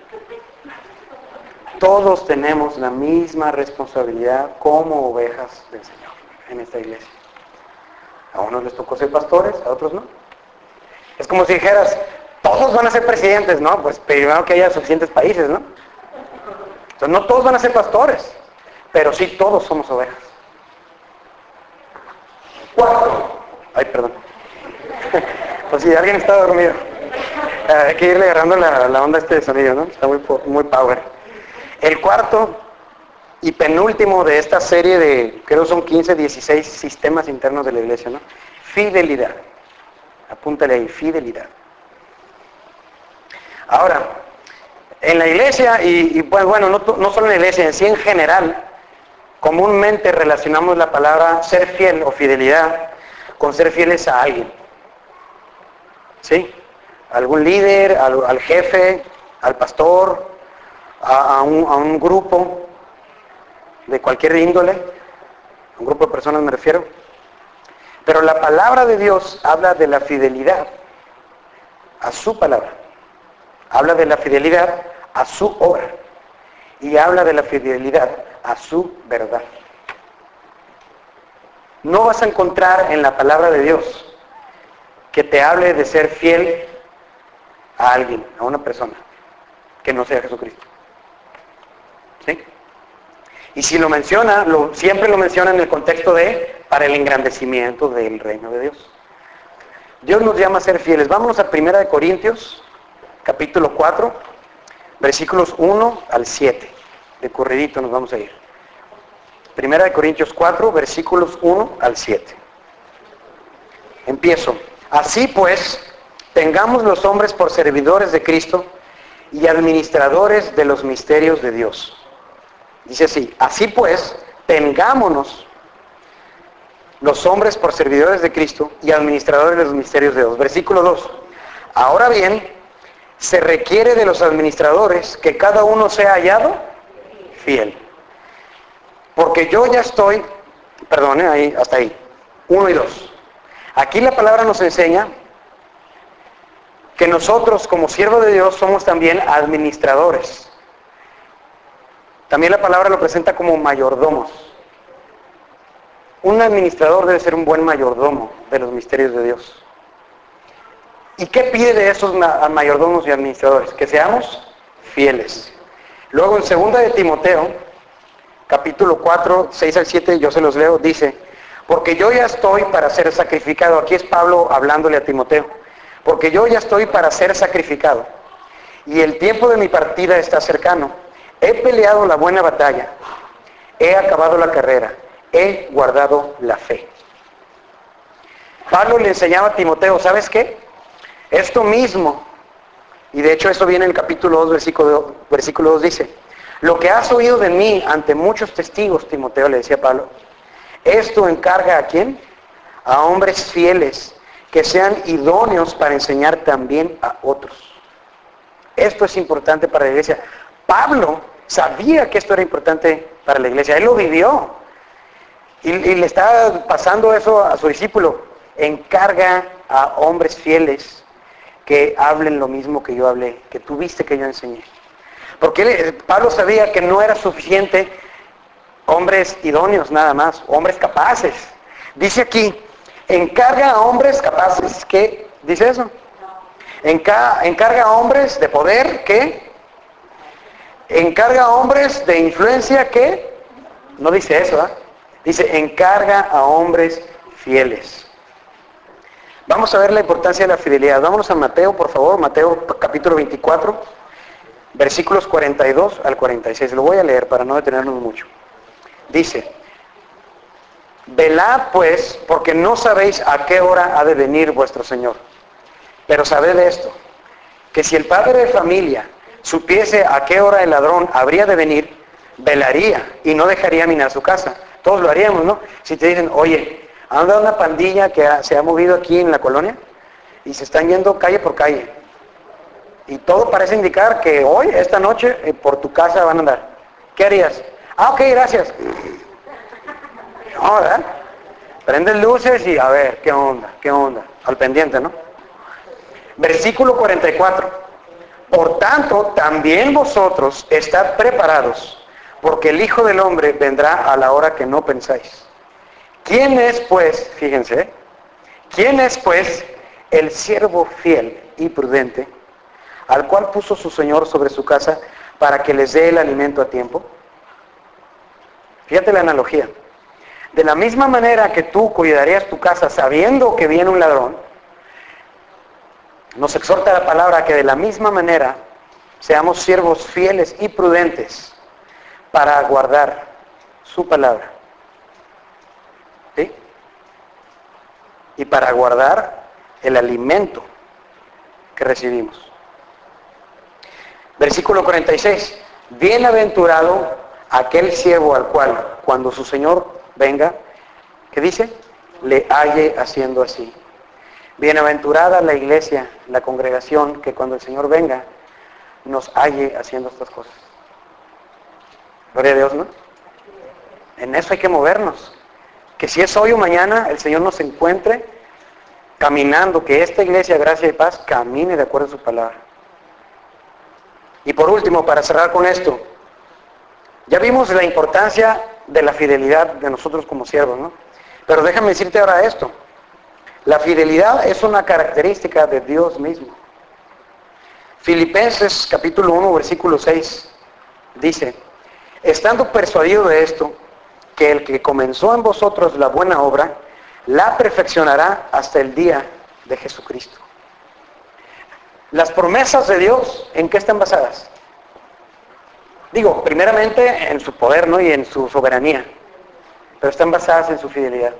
[SPEAKER 1] Todos tenemos la misma responsabilidad como ovejas del Señor en esta iglesia. A unos les tocó ser pastores, a otros no. Es como si dijeras, todos van a ser presidentes, ¿no? Pues primero que haya suficientes países, ¿no? Entonces no todos van a ser pastores, pero sí todos somos ovejas. Cuatro. Ay, perdón. Pues si alguien está dormido. Hay que irle agarrando la, la onda a este sonido, ¿no? Está muy, muy power. El cuarto y penúltimo de esta serie de, creo son quince, dieciséis sistemas internos de la iglesia, ¿no? Fidelidad. Apúntale ahí, fidelidad. Ahora, en la iglesia, y, y pues bueno, no, no solo en la iglesia, en sí en general, comúnmente relacionamos la palabra ser fiel o fidelidad con ser fieles a alguien. ¿Sí? Algún líder, al, al jefe, al pastor, a, a, un, a un grupo de cualquier índole, a un grupo de personas me refiero. Pero la palabra de Dios habla de la fidelidad a su palabra. Habla de la fidelidad a su obra. Y habla de la fidelidad a su verdad. No vas a encontrar en la palabra de Dios que te hable de ser fiel a alguien, a una persona, que no sea Jesucristo. ¿Sí? Y si lo menciona, lo, siempre lo menciona en el contexto de para el engrandecimiento del reino de Dios. Dios nos llama a ser fieles. Vámonos a primera de Corintios, capítulo cuatro, versículos uno al siete. De corridito nos vamos a ir. primera de Corintios cuatro, versículos uno al siete. Empiezo. Así pues, tengamos los hombres por servidores de Cristo y administradores de los misterios de Dios. Dice así, así pues, tengámonos los hombres por servidores de Cristo y administradores de los misterios de Dios. Versículo dos. Ahora bien, se requiere de los administradores que cada uno sea hallado fiel. Porque yo ya estoy, perdone, ahí, hasta ahí, uno y dos. Aquí la palabra nos enseña que nosotros como siervos de Dios somos también administradores. También la palabra lo presenta como mayordomos. Un administrador debe ser un buen mayordomo de los misterios de Dios. ¿Y qué pide de esos mayordomos y administradores? Que seamos fieles. Luego en segunda de Timoteo, capítulo cuatro, seis al siete, yo se los leo, dice, porque yo ya estoy para ser sacrificado. Aquí es Pablo hablándole a Timoteo. Porque yo ya estoy para ser sacrificado. Y el tiempo de mi partida está cercano. He peleado la buena batalla. He acabado la carrera. He guardado la fe. Pablo le enseñaba a Timoteo, ¿sabes qué? Esto mismo, y de hecho eso viene en el capítulo dos, versículo, versículo dos, dice, lo que has oído de mí ante muchos testigos, Timoteo, le decía Pablo, esto encarga ¿a quién? A hombres fieles, que sean idóneos para enseñar también a otros. Esto es importante para la iglesia. Pablo sabía que esto era importante para la iglesia, él lo vivió. Y, y le estaba pasando eso a su discípulo. Encarga a hombres fieles que hablen lo mismo que yo hablé, que tú viste que yo enseñé. Porque él, Pablo sabía que no era suficiente hombres idóneos nada más, hombres capaces. Dice aquí, encarga a hombres capaces, ¿qué dice eso? Enca, encarga a hombres de poder, ¿qué? Encarga a hombres de influencia, ¿qué? No dice eso, ¿eh? Dice, encarga a hombres fieles. Vamos a ver la importancia de la fidelidad. Vámonos a Mateo, por favor, Mateo capítulo veinticuatro, versículos cuarenta y dos al cuarenta y seis. Lo voy a leer para no detenernos mucho. Dice, velad pues, porque no sabéis a qué hora ha de venir vuestro Señor. Pero sabed esto, que si el padre de familia supiese a qué hora el ladrón habría de venir, velaría y no dejaría minar su casa. Todos lo haríamos, ¿no? Si te dicen, oye, anda una pandilla que ha, se ha movido aquí en la colonia y se están yendo calle por calle. Y todo parece indicar que hoy, esta noche, eh, por tu casa van a andar. ¿Qué harías? Ah, ok, gracias. No, ¿verdad? Prendes luces y a ver, ¿qué onda? ¿Qué onda? Al pendiente, ¿no? Versículo cuarenta y cuatro. Por tanto, también vosotros estad preparados, porque el Hijo del Hombre vendrá a la hora que no pensáis. ¿Quién es pues, fíjense, quién es pues el siervo fiel y prudente, al cual puso su Señor sobre su casa para que les dé el alimento a tiempo? Fíjate la analogía. De la misma manera que tú cuidarías tu casa sabiendo que viene un ladrón, nos exhorta la palabra que de la misma manera seamos siervos fieles y prudentes para guardar su palabra. ¿Sí? Y para guardar el alimento que recibimos. Versículo cuarenta y seis. Bienaventurado aquel siervo al cual, cuando su Señor venga, ¿qué dice? Le halle haciendo así. Bienaventurada la iglesia, la congregación, que cuando el Señor venga, nos halle haciendo estas cosas. Gloria a Dios, ¿no? En eso hay que movernos. Que si es hoy o mañana, el Señor nos encuentre caminando, que esta iglesia, gracia y paz, camine de acuerdo a su palabra. Y por último, para cerrar con esto, ya vimos la importancia de la fidelidad de nosotros como siervos, ¿no? Pero déjame decirte ahora esto. La fidelidad es una característica de Dios mismo. Filipenses capítulo uno, versículo seis, dice, estando persuadido de esto, que el que comenzó en vosotros la buena obra, la perfeccionará hasta el día de Jesucristo. Las promesas de Dios, ¿en qué están basadas? Digo, primeramente en su poder, ¿no? Y en su soberanía, pero están basadas en su fidelidad.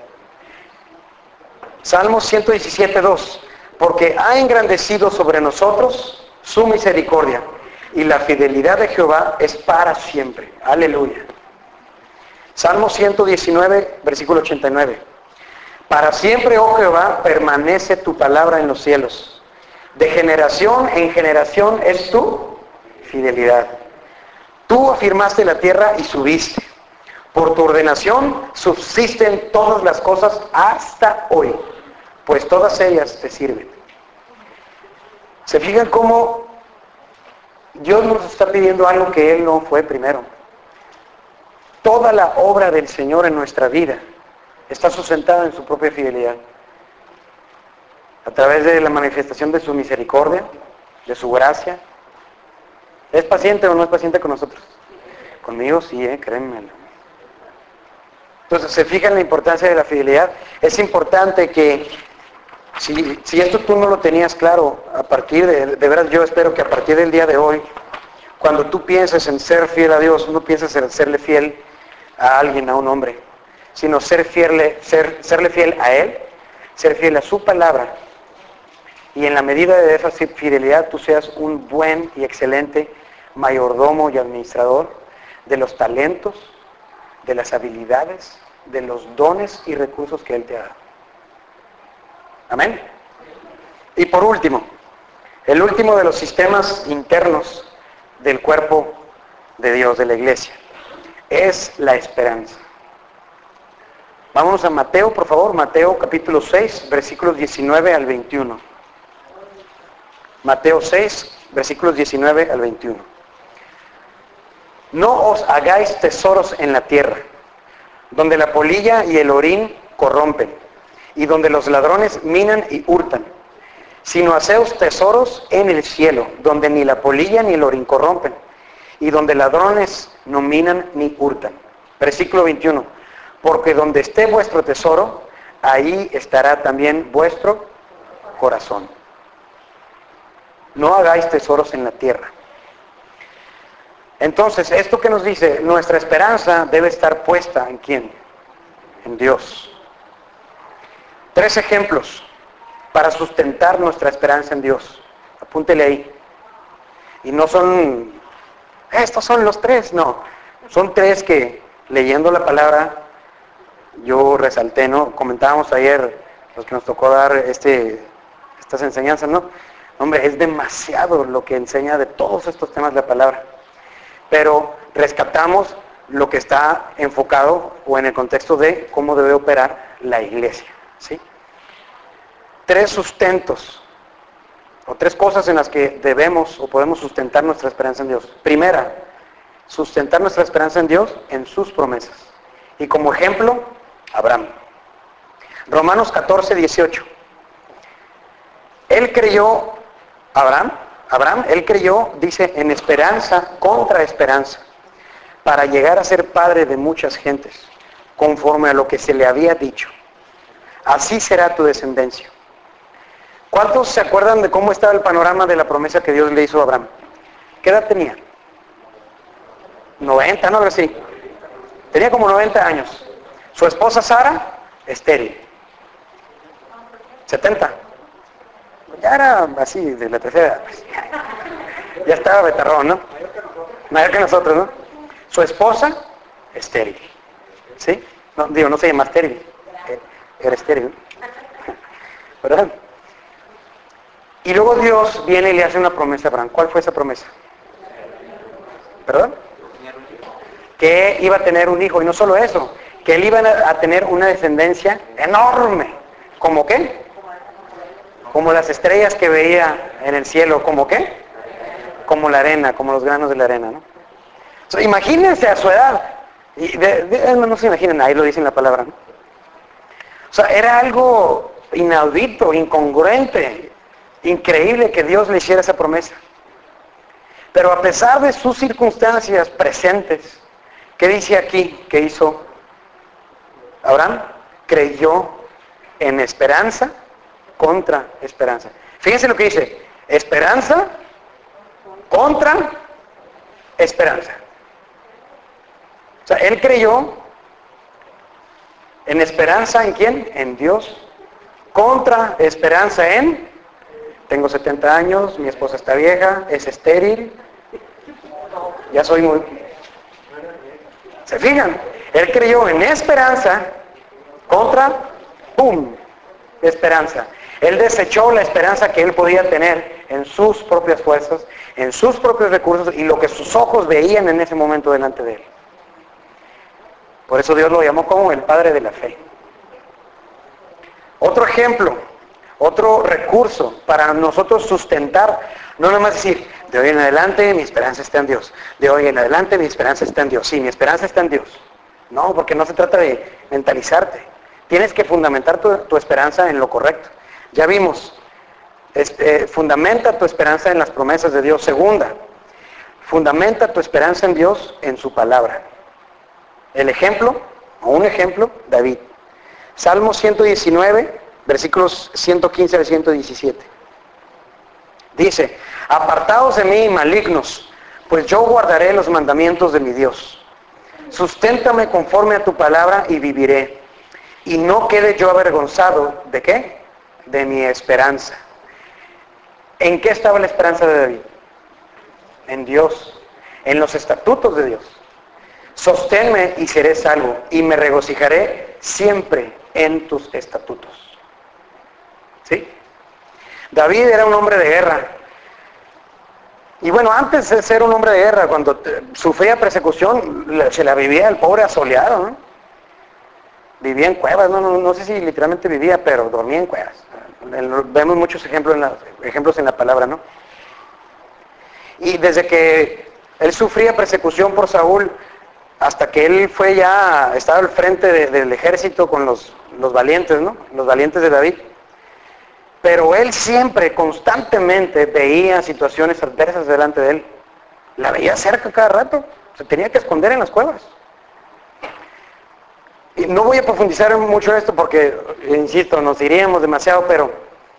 [SPEAKER 1] Salmos ciento diecisiete, dos, porque ha engrandecido sobre nosotros su misericordia, y la fidelidad de Jehová es para siempre. Aleluya. Salmo ciento diecinueve, versículo ochenta y nueve. Para siempre, oh Jehová, permanece tu palabra en los cielos. De generación en generación es tu fidelidad. Tú afirmaste la tierra y subiste. Por tu ordenación subsisten todas las cosas hasta hoy, pues todas ellas te sirven. ¿Se fijan cómo Dios nos está pidiendo algo que Él no fue primero? Toda la obra del Señor en nuestra vida está sustentada en su propia fidelidad. A través de la manifestación de su misericordia, de su gracia. ¿Es paciente o no es paciente con nosotros? Conmigo sí, eh, créanme. Entonces, ¿se fijan la importancia de la fidelidad? Es importante que, si, si esto tú no lo tenías claro, a partir de, de veras yo espero que a partir del día de hoy, cuando tú pienses en ser fiel a Dios, no pienses en serle fiel a alguien, a un hombre, sino ser fiel, ser, serle fiel a Él, ser fiel a su palabra, y en la medida de esa fidelidad tú seas un buen y excelente mayordomo y administrador de los talentos, de las habilidades, de los dones y recursos que Él te ha dado. Amén. Y por último, el último de los sistemas internos del cuerpo de Dios, de la iglesia, es la esperanza. Vámonos a Mateo, por favor, Mateo capítulo seis, versículos diecinueve al veintiuno. Mateo seis, versículos diecinueve al veintiuno. No os hagáis tesoros en la tierra, donde la polilla y el orín corrompen, y donde los ladrones minan y hurtan, sino haceos tesoros en el cielo, donde ni la polilla ni el orín corrompen, y donde ladrones no minan ni hurtan. Versículo veintiuno. Porque donde esté vuestro tesoro, ahí estará también vuestro corazón. No hagáis tesoros en la tierra. Entonces, esto que nos dice, nuestra esperanza debe estar puesta ¿en quién? En Dios. Tres ejemplos para sustentar nuestra esperanza en Dios. Apúntele ahí. Y no son, estos son los tres, no. Son tres que, leyendo la palabra, yo resalté, ¿no? Comentábamos ayer, los que nos tocó dar este, estas enseñanzas, ¿no? Hombre, es demasiado lo que enseña de todos estos temas de la palabra. Pero rescatamos lo que está enfocado o en el contexto de cómo debe operar la iglesia, ¿sí? Tres sustentos, o tres cosas en las que debemos o podemos sustentar nuestra esperanza en Dios. Primera, sustentar nuestra esperanza en Dios en sus promesas. Y como ejemplo, Abraham. Romanos catorce, dieciocho. Él creyó, Abraham, Abraham, él creyó, dice, en esperanza contra esperanza, para llegar a ser padre de muchas gentes, conforme a lo que se le había dicho. Así será tu descendencia. ¿Cuántos se acuerdan de cómo estaba el panorama de la promesa que Dios le hizo a Abraham? ¿Qué edad tenía? noventa, ¿no? Ahora sí. Tenía como noventa años. Su esposa Sara, estéril. setenta. Ya era así, de la tercera edad. Pues. Ya estaba betarrón, ¿no? Mayor que nosotros, ¿no? Su esposa, estéril. ¿Sí? No, digo, no se llama estéril. Era estéril. ¿Verdad? Y luego Dios viene y le hace una promesa a Abraham. ¿Cuál fue esa promesa? ¿Perdón? Que iba a tener un hijo. Y no solo eso, que él iba a tener una descendencia enorme. ¿Cómo qué? Como las estrellas que veía en el cielo. ¿Cómo qué? Como la arena, como los granos de la arena, ¿no? O sea, imagínense a su edad. Y de, de, no se imaginen, ahí lo dice en la palabra, ¿no? O sea, era algo inaudito, incongruente, increíble que Dios le hiciera esa promesa. Pero a pesar de sus circunstancias presentes, ¿qué dice aquí que hizo Abraham? Creyó en esperanza contra esperanza. Fíjense lo que dice, esperanza contra esperanza. O sea, él creyó en esperanza ¿en quién? En Dios. Contra esperanza en, tengo setenta años, mi esposa está vieja, es estéril, ya soy muy... ¿Se fijan? Él creyó en esperanza contra, ¡pum!, esperanza. Él desechó la esperanza que él podía tener en sus propias fuerzas, en sus propios recursos y lo que sus ojos veían en ese momento delante de él. Por eso Dios lo llamó como el padre de la fe. Otro ejemplo, otro recurso para nosotros sustentar, no nada más decir, de hoy en adelante mi esperanza está en Dios, de hoy en adelante mi esperanza está en Dios, sí, mi esperanza está en Dios. No, porque no se trata de mentalizarte. Tienes que fundamentar tu, tu esperanza en lo correcto. Ya vimos, este, fundamenta tu esperanza en las promesas de Dios. Segunda, fundamenta tu esperanza en Dios en su palabra. El ejemplo, o un ejemplo, David. Salmo ciento diecinueve, versículos ciento quince al ciento diecisiete. Dice, apartaos de mí, malignos, pues yo guardaré los mandamientos de mi Dios. Susténtame conforme a tu palabra y viviré. Y no quede yo avergonzado, ¿de qué? De mi esperanza. ¿En qué estaba la esperanza de David? En Dios, en los estatutos de Dios. Sosténme y seré salvo, y me regocijaré siempre en tus estatutos. ¿Sí? David era un hombre de guerra. Y bueno, antes de ser un hombre de guerra, cuando sufría persecución, se la vivía el pobre asoleado, ¿no? Vivía en cuevas, no, no, no sé si literalmente vivía, pero dormía en cuevas. Vemos muchos ejemplos en la, ejemplos en la palabra, ¿no? Y desde que él sufría persecución por Saúl, hasta que él fue ya, estaba al frente de, del ejército con los, los valientes, ¿no? Los valientes de David. Pero él siempre, constantemente, veía situaciones adversas delante de él. La veía cerca cada rato. Se tenía que esconder en las cuevas. Y no voy a profundizar mucho en esto porque, insisto, nos iríamos demasiado, pero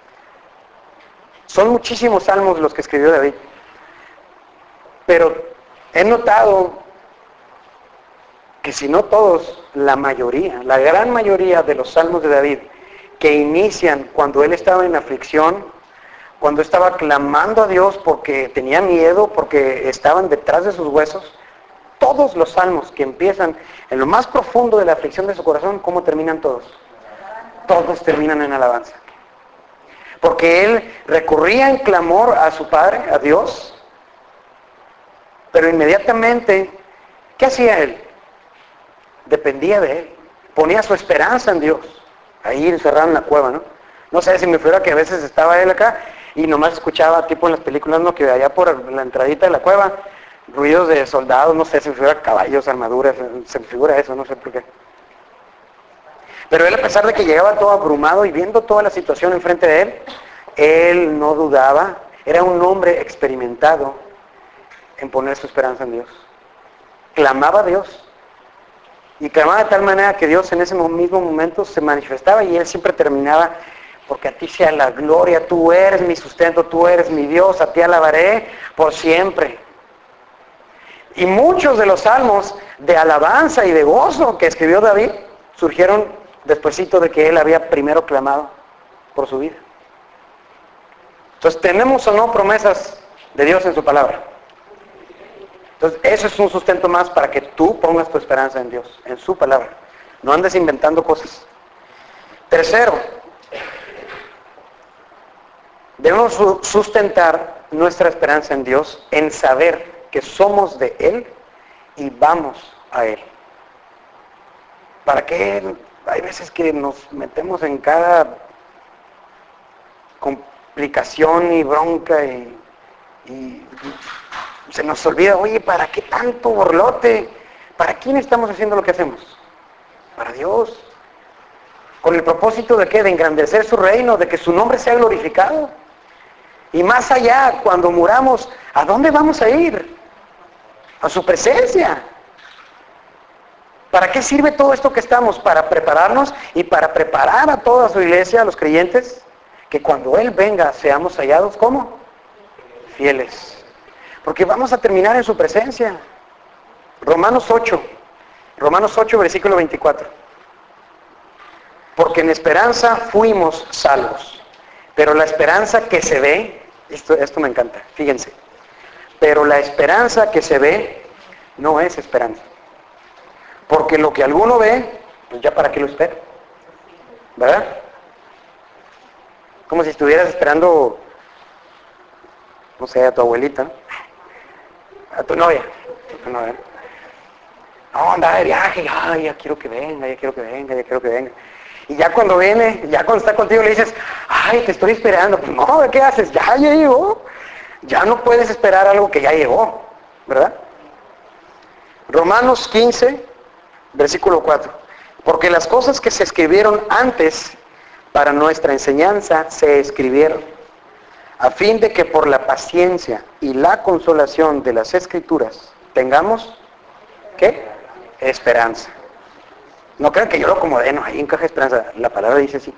[SPEAKER 1] son muchísimos salmos los que escribió David. Pero he notado que si no todos, la mayoría, la gran mayoría de los salmos de David que inician cuando él estaba en aflicción, cuando estaba clamando a Dios porque tenía miedo, porque estaban detrás de sus huesos, todos los salmos que empiezan en lo más profundo de la aflicción de su corazón, ¿cómo terminan todos? Todos terminan en alabanza. Porque él recurría en clamor a su Padre, a Dios, pero inmediatamente, ¿qué hacía él? Dependía de él, ponía su esperanza en Dios, ahí encerrado en la cueva, ¿no? No sé si me fuera que a veces estaba él acá y nomás escuchaba, tipo en las películas, ¿no? Que allá por la entradita de la cueva, ruidos de soldados, no sé, se me figura caballos, armaduras, se me figura eso, no sé por qué. Pero él, a pesar de que llegaba todo abrumado y viendo toda la situación enfrente de él, él no dudaba, era un hombre experimentado en poner su esperanza en Dios. Clamaba a Dios. Y clamaba de tal manera que Dios en ese mismo momento se manifestaba y él siempre terminaba, porque a ti sea la gloria, tú eres mi sustento, tú eres mi Dios, a ti alabaré por siempre. Y muchos de los salmos de alabanza y de gozo que escribió David surgieron despuesito de que él había primero clamado por su vida. Entonces, ¿tenemos o no promesas de Dios en su palabra? Entonces, eso es un sustento más para que tú pongas tu esperanza en Dios, en su palabra. No andes inventando cosas. Tercero, debemos sustentar nuestra esperanza en Dios en saber que somos de Él y vamos a Él. ¿Para qué? Hay veces que nos metemos en cada complicación y bronca y, y se nos olvida, oye, ¿para qué tanto borlote? ¿Para quién estamos haciendo lo que hacemos? Para Dios. ¿Con el propósito de qué? De engrandecer su reino, de que su nombre sea glorificado. Y más allá, cuando muramos, ¿a dónde vamos a ir? A su presencia. ¿Para qué sirve todo esto que estamos? Para prepararnos y para preparar a toda su iglesia, a los creyentes, que cuando Él venga seamos hallados, ¿cómo? Fieles. Porque vamos a terminar en su presencia. Romanos ocho. Romanos ocho, versículo veinticuatro. Porque en esperanza fuimos salvos. Pero la esperanza que se ve, esto, esto me encanta, fíjense. Pero la esperanza que se ve no es esperanza. Porque lo que alguno ve, pues ya para qué lo espera. ¿Verdad? Como si estuvieras esperando, no sé, a tu abuelita, ¿no? A tu novia. A tu novia. No, anda de viaje, ay, ya quiero que venga, ya quiero que venga, ya quiero que venga. Y ya cuando viene, ya cuando está contigo le dices, ay, te estoy esperando. Pues no, ¿qué haces? Ya, ya llegó. Ya no puedes esperar algo que ya llegó, ¿verdad? Romanos quince, versículo cuatro. Porque las cosas que se escribieron antes para nuestra enseñanza se escribieron, a fin de que por la paciencia y la consolación de las Escrituras tengamos, ¿qué? Esperanza. No crean que yo lo acomodé, no, ahí encaja esperanza. La palabra dice así.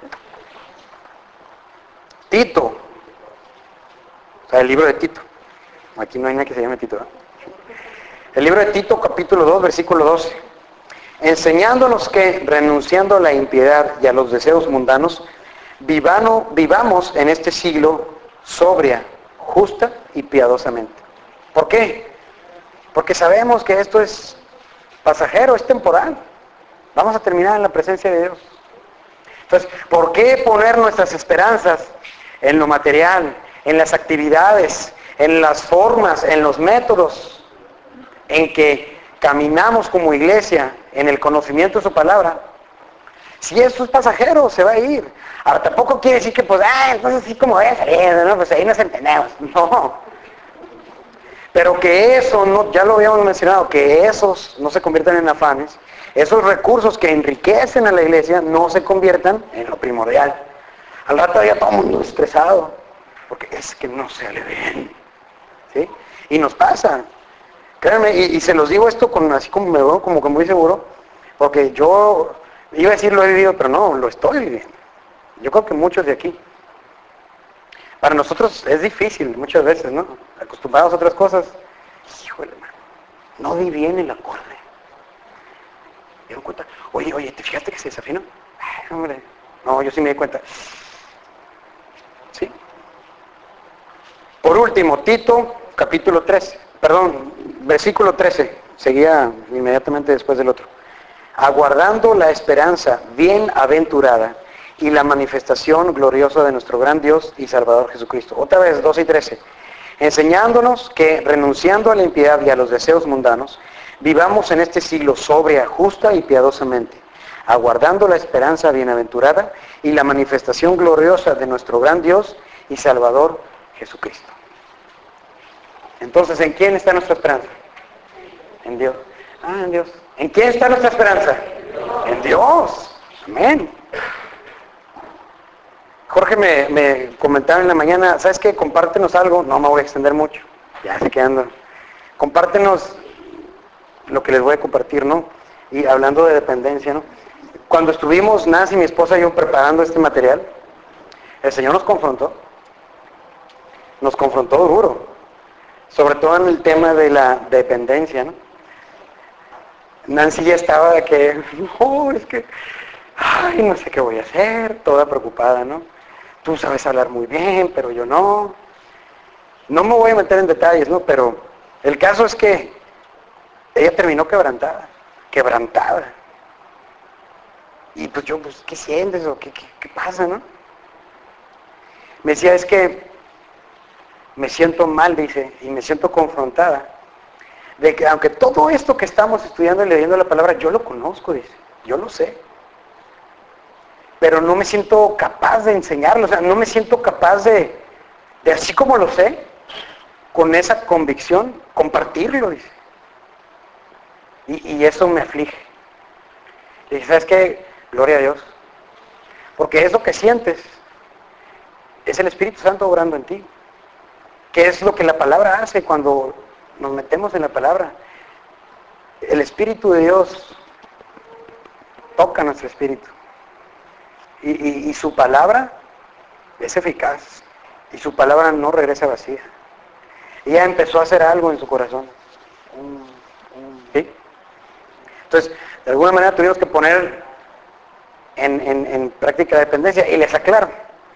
[SPEAKER 1] Tito, o sea, el libro de Tito. Aquí no hay nadie que se llame Tito, ¿verdad? El libro de Tito, capítulo dos, versículo doce. Enseñándonos que, renunciando a la impiedad y a los deseos mundanos, vivano, vivamos en este siglo sobria, justa y piadosamente. ¿Por qué? Porque sabemos que esto es pasajero, es temporal. Vamos a terminar en la presencia de Dios. Entonces, ¿por qué poner nuestras esperanzas en lo material, en las actividades, en las formas, en los métodos en que caminamos como iglesia, en el conocimiento de su palabra? Si eso es pasajero, se va a ir. Ahora, tampoco quiere decir que, pues, ah, entonces sí como voy a salir, ¿no? Pues ahí nos entendemos. No. Pero que eso, no, ya lo habíamos mencionado, que esos no se conviertan en afanes, esos recursos que enriquecen a la iglesia no se conviertan en lo primordial. Al rato ya todo el mundo estresado, porque es que no sale bien. ¿Sí? Y nos pasa. Créanme, y, y se los digo esto con así como me veo como, como muy seguro, porque yo iba a decir lo he vivido, pero no, lo estoy viviendo. Yo creo que muchos de aquí. Para nosotros es difícil muchas veces, ¿no? Acostumbrados a otras cosas. Híjole, hermano, no di bien el acorde. ¿Me dieron cuenta? Oye, oye, ¿te fijaste que se desafinó? Ay, hombre, no, yo sí me di cuenta. ¿Sí? Por último, Tito, capítulo trece, perdón, versículo trece, seguía inmediatamente después del otro. Aguardando la esperanza bienaventurada y la manifestación gloriosa de nuestro gran Dios y Salvador Jesucristo. Otra vez, doce y trece. Enseñándonos que, renunciando a la impiedad y a los deseos mundanos, vivamos en este siglo sobria, justa y piadosamente, aguardando la esperanza bienaventurada y la manifestación gloriosa de nuestro gran Dios y Salvador Jesucristo. Entonces, ¿en quién está nuestra esperanza? En Dios. Ah, en Dios. ¿En quién está nuestra esperanza? En Dios. Amén. Jorge me, me comentaba en la mañana, ¿sabes qué? Compártenos algo. No me voy a extender mucho. Ya se quedan. Compártenos lo que les voy a compartir, ¿no? Y hablando de dependencia, ¿no? Cuando estuvimos, Nancy, mi esposa y yo, preparando este material, el Señor nos confrontó. Nos confrontó duro. Sobre todo en el tema de la dependencia, ¿no? Nancy ya estaba de que, no, es que, ay, no sé qué voy a hacer, toda preocupada, ¿no? Tú sabes hablar muy bien, pero yo no. No me voy a meter en detalles, ¿no? Pero el caso es que ella terminó quebrantada, quebrantada. Y pues yo, pues, ¿qué sientes o qué, qué, qué pasa, no? Me decía, es que me siento mal, dice, y me siento confrontada. De que aunque todo esto que estamos estudiando y leyendo la palabra, yo lo conozco, dice, yo lo sé. Pero no me siento capaz de enseñarlo, o sea, no me siento capaz de, de así como lo sé, con esa convicción, compartirlo, dice. Y, y eso me aflige. Y dice, ¿sabes qué? Gloria a Dios. Porque eso que sientes es el Espíritu Santo obrando en ti. ¿Qué es lo que la palabra hace cuando nos metemos en la palabra? El Espíritu de Dios toca nuestro espíritu. Y, y, y su palabra es eficaz. Y su palabra no regresa vacía. Ella empezó a hacer algo en su corazón. ¿Sí? Entonces, de alguna manera tuvimos que poner en, en, en práctica la dependencia. Y les aclaro,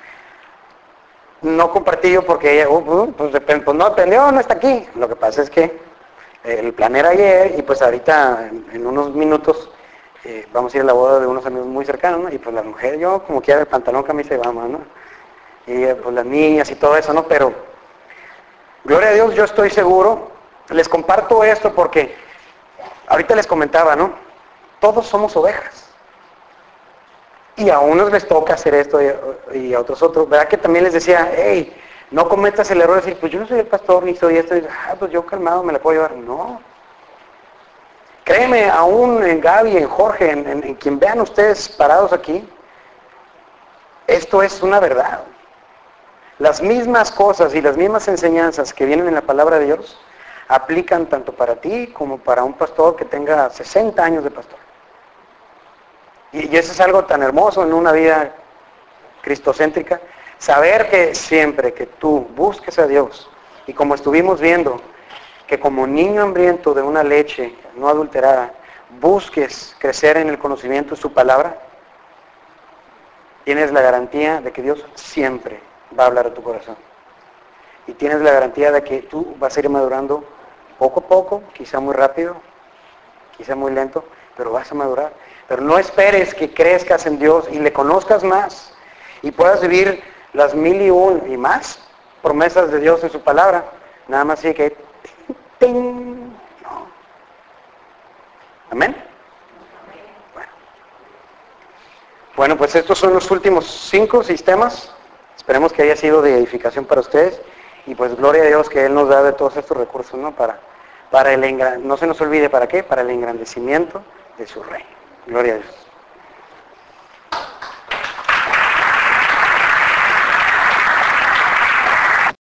[SPEAKER 1] no compartí yo porque ella, uh, uh, pues, pues no dependió, no está aquí. Lo que pasa es que el plan era ayer y pues ahorita en, en unos minutos eh, vamos a ir a la boda de unos amigos muy cercanos, ¿no? Y pues la mujer, yo como quiera el pantalón, camisa y vamos, ¿no? Y eh, pues las niñas y todo eso, ¿no? Pero, gloria a Dios, yo estoy seguro, les comparto esto porque ahorita les comentaba, ¿no? Todos somos ovejas. Y a unos les toca hacer esto y, y a otros otros. ¿Verdad que también les decía, hey, no cometas el error de decir, pues yo no soy el pastor ni soy esto? Y, ah, pues yo calmado me la puedo llevar. No. Créeme, aún en Gaby, en Jorge, en, en, en quien vean ustedes parados aquí, esto es una verdad. Las mismas cosas y las mismas enseñanzas que vienen en la palabra de Dios aplican tanto para ti como para un pastor que tenga sesenta años de pastor. Y, y eso es algo tan hermoso en una vida cristocéntrica, saber que siempre que tú busques a Dios, y como estuvimos viendo, que como niño hambriento de una leche no adulterada, busques crecer en el conocimiento de su palabra, tienes la garantía de que Dios siempre va a hablar a tu corazón. Y tienes la garantía de que tú vas a ir madurando poco a poco, quizá muy rápido, quizá muy lento, pero vas a madurar. Pero no esperes que crezcas en Dios y le conozcas más y puedas vivir las mil y un y más promesas de Dios en su palabra. Nada más así que... ¡ting! No. ¿Amén? Bueno. bueno, pues estos son los últimos cinco sistemas. Esperemos que haya sido de edificación para ustedes. Y pues gloria a Dios que Él nos da de todos estos recursos, ¿no? Para, para el engran... no se nos olvide, ¿para qué? Para el engrandecimiento de su reino. Gloria a Dios.